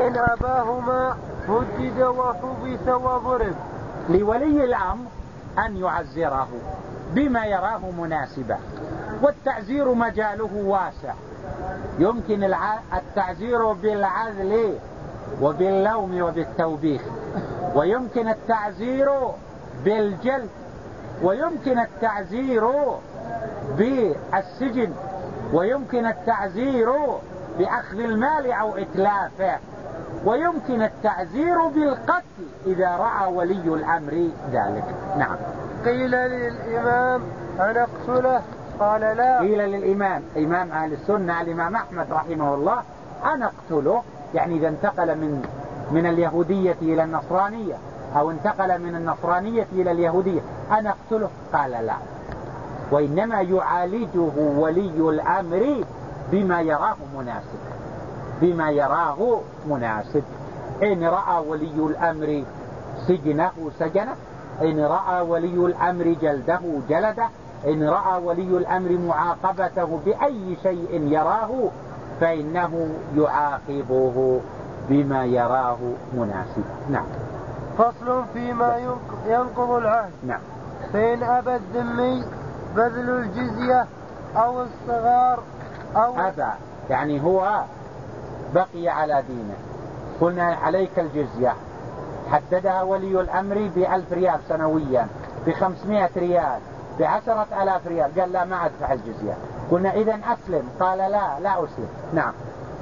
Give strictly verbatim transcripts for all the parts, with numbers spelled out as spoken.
فإن أباهما هدد وحبس وضرب. لولي الأمر أن يعزره بما يراه مناسبا، والتعزير مجاله واسع، يمكن التعزير بالعدل وباللوم وبالتوبيخ، ويمكن التعزير بالجلد، ويمكن التعزير بالسجن، ويمكن التعزير بأخذ المال أو إتلافه، ويمكن التعزير بالقتل إذا رأى ولي الأمر ذلك. نعم. قيل للإمام أن اقتله قال لا. قيل للإمام إمام أهل السنة الإمام أحمد رحمه الله أن اقتله، يعني إذا انتقل من من اليهودية إلى النصرانية أو انتقل من النصرانية إلى اليهودية أن اقتله قال لا، وإنما يعالجه ولي الأمر بما يراه مناسب، بما يراه مناسب. إن رأى ولي الأمر سجنه سجنه، إن رأى ولي الأمر جلده جلده، إن رأى ولي الأمر معاقبته بأي شيء يراه فإنه يعاقبه بما يراه مناسب. نعم. فصل فيما ينقض العهد. نعم. فإن أبى الذمي بذل الجزية أو الصغار أو أبى يعني هو بقي على دينه، قلنا عليك الجزية، حددها ولي الأمر بألف ريال سنويا، بخمسمائة ريال، بعشرة ألاف ريال، قال لا ما أدفع الجزية، قلنا إذن أسلم، قال لا لا أسلم. نعم.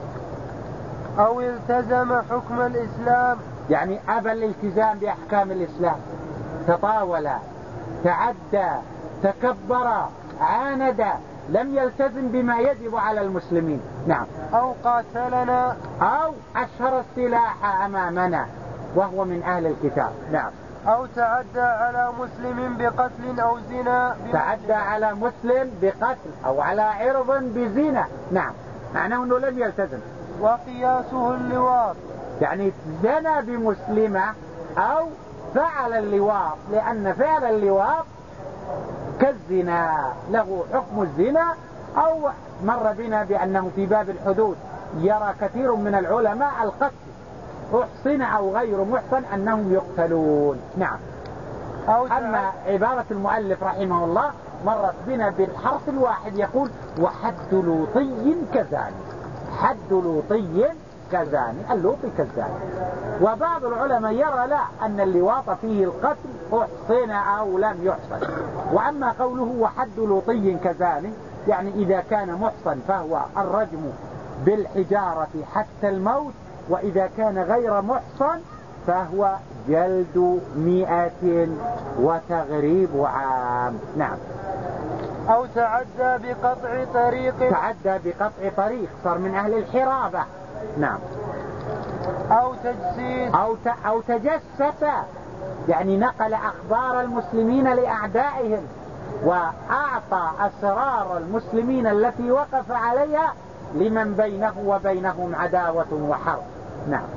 أو التزم حكم الإسلام، يعني أبى الالتزام بأحكام الإسلام، تطاول، تعدى، تكبر، عاند، لم يلتزم بما يجب على المسلمين. نعم. أو قاتلنا، أو أشهر السلاح أمامنا وهو من أهل الكتاب. نعم. أو تعدى على مسلم بقتل أو زنا، تعدى على مسلم بقتل أو على عرض بزنا. نعم، معناه أنه لم يلتزم. وقياسه اللواط، يعني زنا بمسلمة أو فعل اللواط، لأن فعل اللواط كالزنا له حكم الزنا. أو مر بنا بأنه في باب الحدود يرى كثير من العلماء القتل، محصن أو غير محصن أنهم يقتلون. نعم. أما عبارة المؤلف رحمه الله مرت بنا بالحرف الواحد، يقول وحد لوطي كزاني، حد لوطي كزاني، اللوطي كزاني. وبعض العلماء يرى لا، أن اللواط فيه القتل أحصن أو لم يحصن. وأما قوله وحد لوطي كزاني يعني إذا كان محصن فهو الرجم بالحجارة حتى الموت، وإذا كان غير محصن فهو جلد مئة وتغريب عام. نعم. أو تعدى بقطع طريق، تعدى بقطع طريق، صار من أهل الحرابة. نعم. أو تجسيس، أو, ت... أو تجسس، يعني نقل أخبار المسلمين لأعدائهم وأعطى أسرار المسلمين التي وقف عليها لمن بينه وبينهم عداوة وحرب. نعم.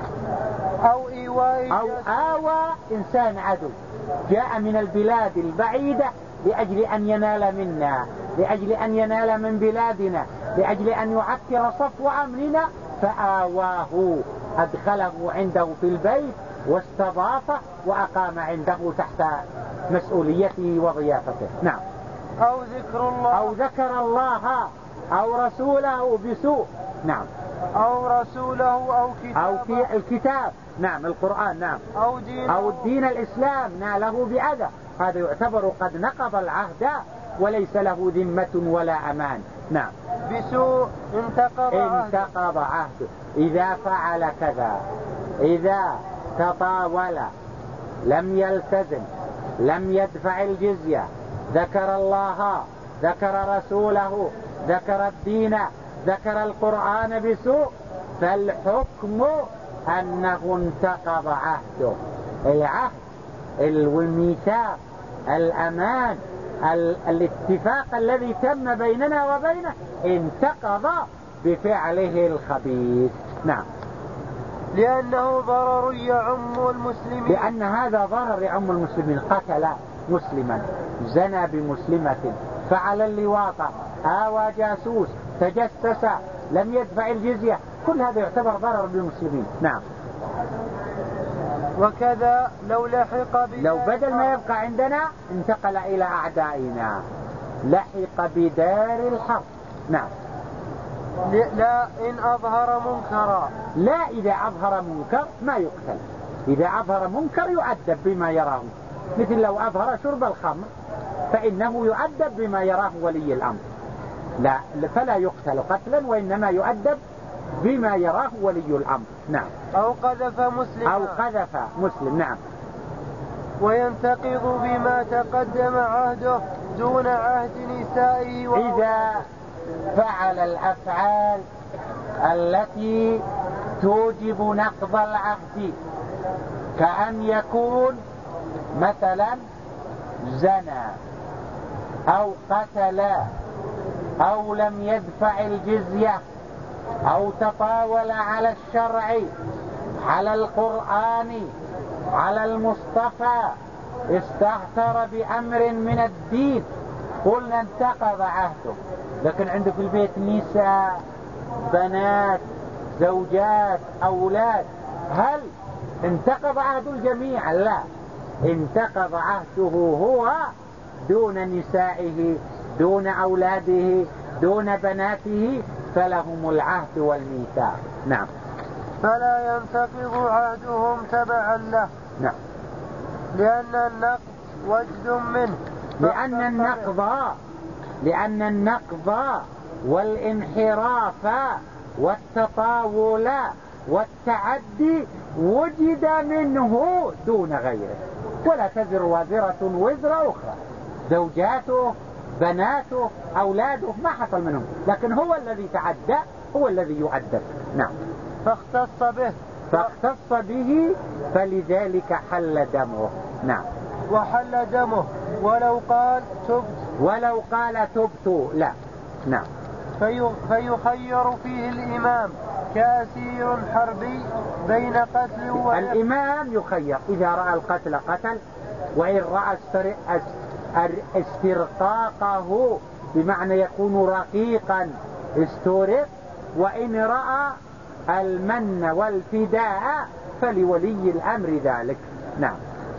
أو إيواء، أو آوى إنسان عدو جاء من البلاد البعيدة لأجل أن ينال منا، لأجل أن ينال من بلادنا، لأجل أن يعكر صفو أمننا، فآواه أدخله عنده في البيت واستضافه وأقام عنده تحت مسؤوليته وضيافته. نعم. أو ذكر الله، أو ذكر الله أو رسوله بسوء. نعم. أو رسوله أو كتابه، أو في الكتاب. نعم، القرآن. نعم. أو دين، أو الدين الإسلام ناله بأذى، هذا يعتبر قد نقض العهد وليس له ذمة ولا أمان. نعم. بسوء انتقض عهده، انتقض عهده إذا فعل كذا، إذا تطاول، لم يلتزم، لم يدفع الجزية، ذكر الله، ذكر رسوله، ذكر الدين، ذكر القرآن بسوء، فالحكم أنه انتقض عهده، العهد، الميثاق، الأمان، الاتفاق الذي تم بيننا وبينه انتقض بفعله الخبيث. نعم. لأنه ضرر يعم المسلمين، لأن هذا ضرر يعم المسلمين، قتل مسلما، زنى بمسلمة، فعل اللواط، آوى جاسوس، تجسس، لم يدفع الجزية، كل هذا يعتبر ضرر بالمسلمين. نعم. وكذا لو لحق لو بدل ما يبقى عندنا انتقل إلى أعدائنا لحق بدار الحرب. نعم. لا إن أظهر منكرا، لا إذا أظهر منكر ما يقتل، إذا أظهر منكر يؤدب بما يراه، مثل لو أظهر شرب الخمر فإنه يؤدب بما يراه ولي الأمر، لا فلا يقتل قتلا وإنما يؤدب بما يراه ولي الأمر. نعم. أو قذف مسلم أو قذف مسلم. نعم. وينتقض بما تقدم عهده دون عهد نسائه. إذا فعل الأفعال التي توجب نقض العهد، كأن يكون مثلا زنى أو قتل أو لم يدفع الجزية أو تطاول على الشرع، على القرآن، على المصطفى، استهتر بأمر من الدين، قلنا انتقض عهده. لكن عنده في البيت نساء، بنات، زوجات، أولاد، هل انتقض عهد الجميع؟ لا، انتقض عهده هو دون نسائه، دون أولاده، دون بناته، فلهم العهد والميثاق. نعم. فلا ينتقض عهدهم تبعا له. نعم. لأن النقض وجد منه، لأن النقض لأن النقض والانحراف والتطاول والتعدي وجد منه دون غيره، ولا تزر وازرة وزر أخرى، زوجاته، بناته، أولاده ما حصل منهم، لكن هو الذي تعدى هو الذي يؤدب. نعم. فاختص به فاختص به فلذلك حل دمه. نعم. وحل دمه ولو قال تبت ولو قال تبت لا. نعم. في فيخير فيه الإمام كأسير حربي بين قتل و... الإمام يخير، إذا رأى القتل قتل، وإن رأى استرقاقه بمعنى يكون رقيقا استورق، وإن رأى المن والفداء فلولي الأمر ذلك. نعم.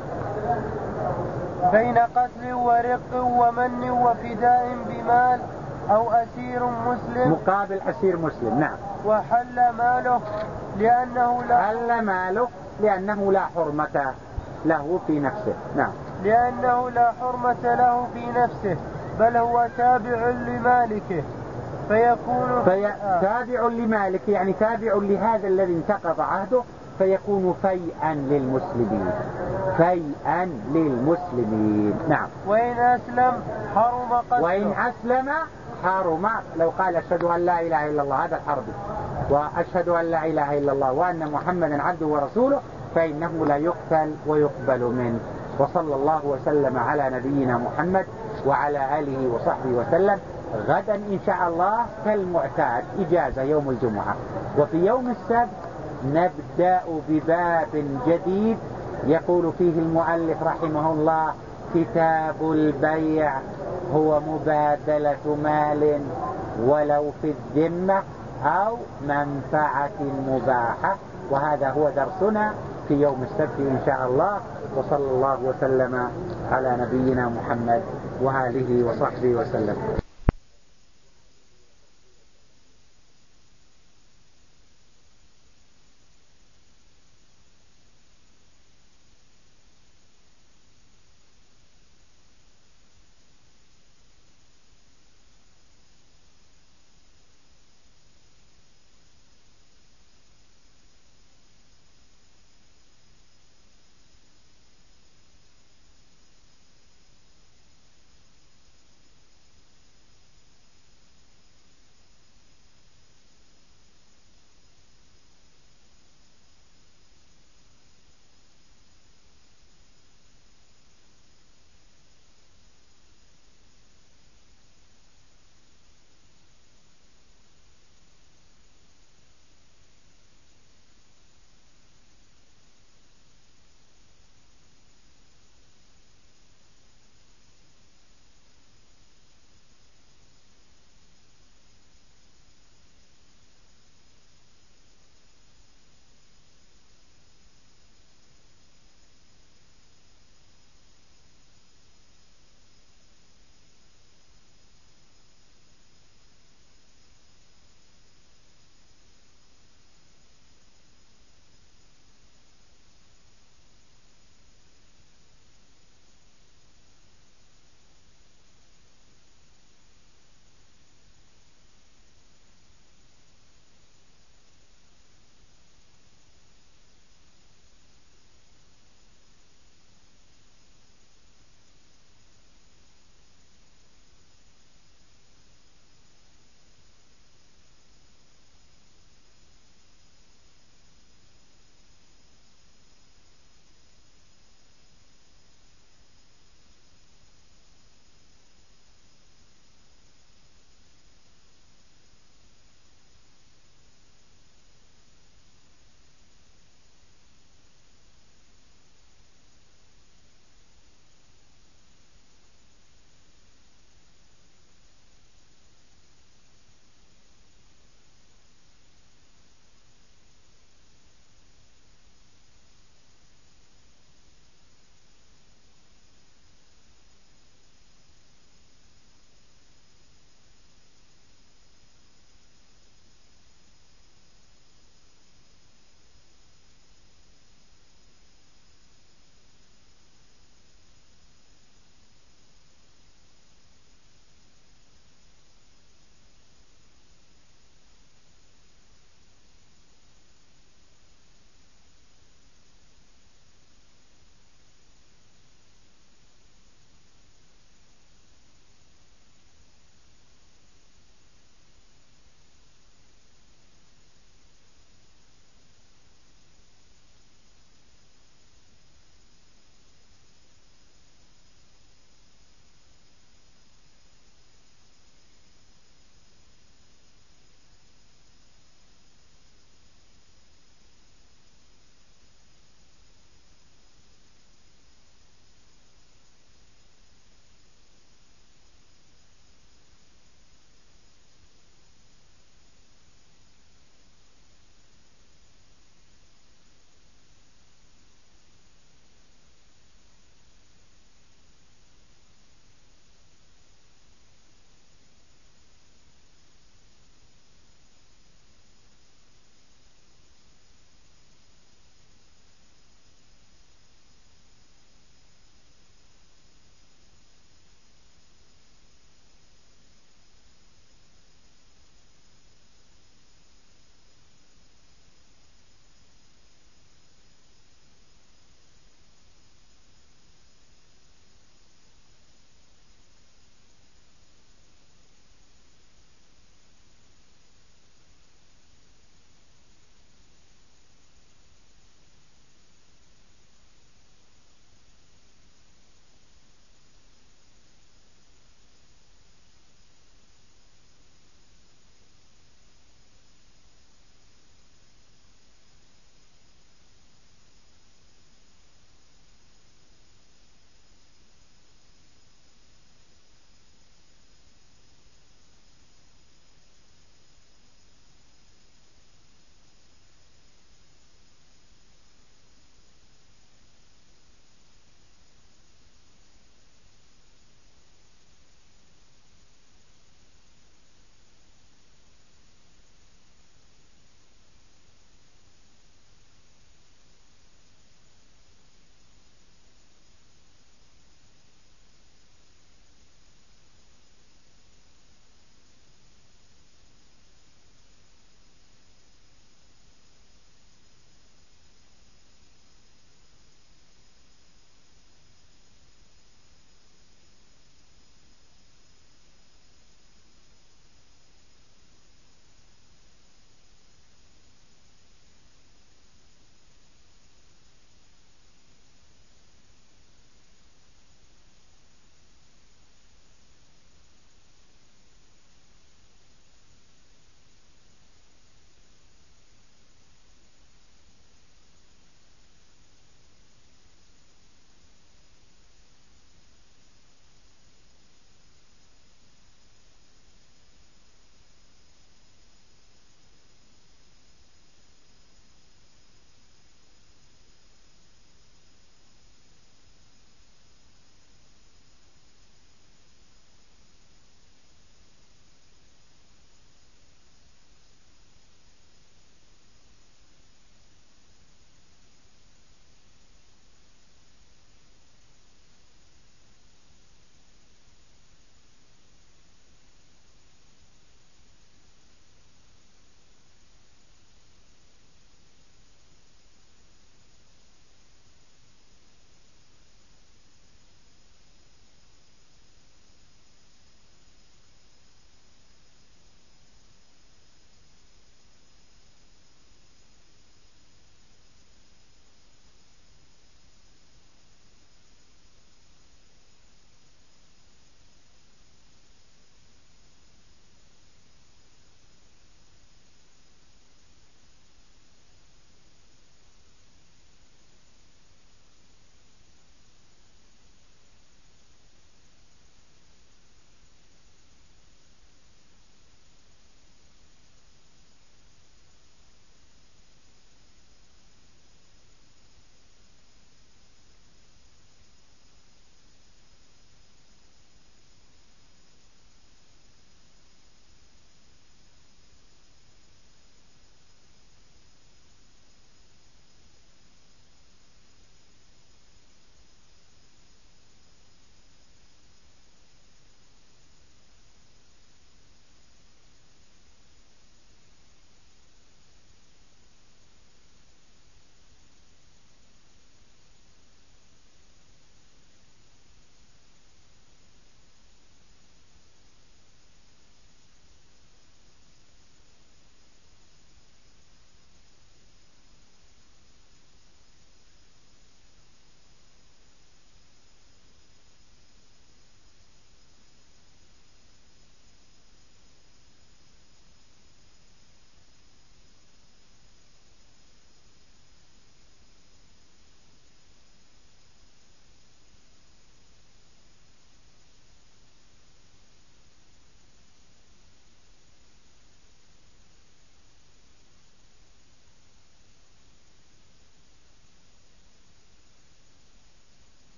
بين قتل ورق ومن وفداء بمال أو أسير مسلم مقابل أسير مسلم. نعم. وحل ماله لأنه لا حل ماله لأنه لا حرمة له في نفسه. نعم. لأنه لا حرمة له في نفسه، بل هو تابع لمالكه فيكون في... تابع لمالك، يعني تابع لهذا الذي انتقض عهده، فيكون فيئا للمسلمين، فيئا للمسلمين. نعم. وإن أسلم حرم قتله. وإن أسلم حرم، لو قال أشهد أن لا إله إلا الله، هذا الحربي، وأشهد أن لا إله إلا الله وأن محمدا عبده ورسوله، فإنه لا يقتل ويقبل منه. وصلى الله وسلم على نبينا محمد وعلى آله وصحبه وسلم. غدا إن شاء الله كالمعتاد إجازة يوم الجمعة، وفي يوم السبت نبدأ بباب جديد يقول فيه المؤلف رحمه الله: كتاب البيع، هو مبادلة مال ولو في الذمة أو منفعة مباحة. وهذا هو درسنا في يوم السبت إن شاء الله. وصلى الله وسلم على نبينا محمد وآله وصحبه وسلم.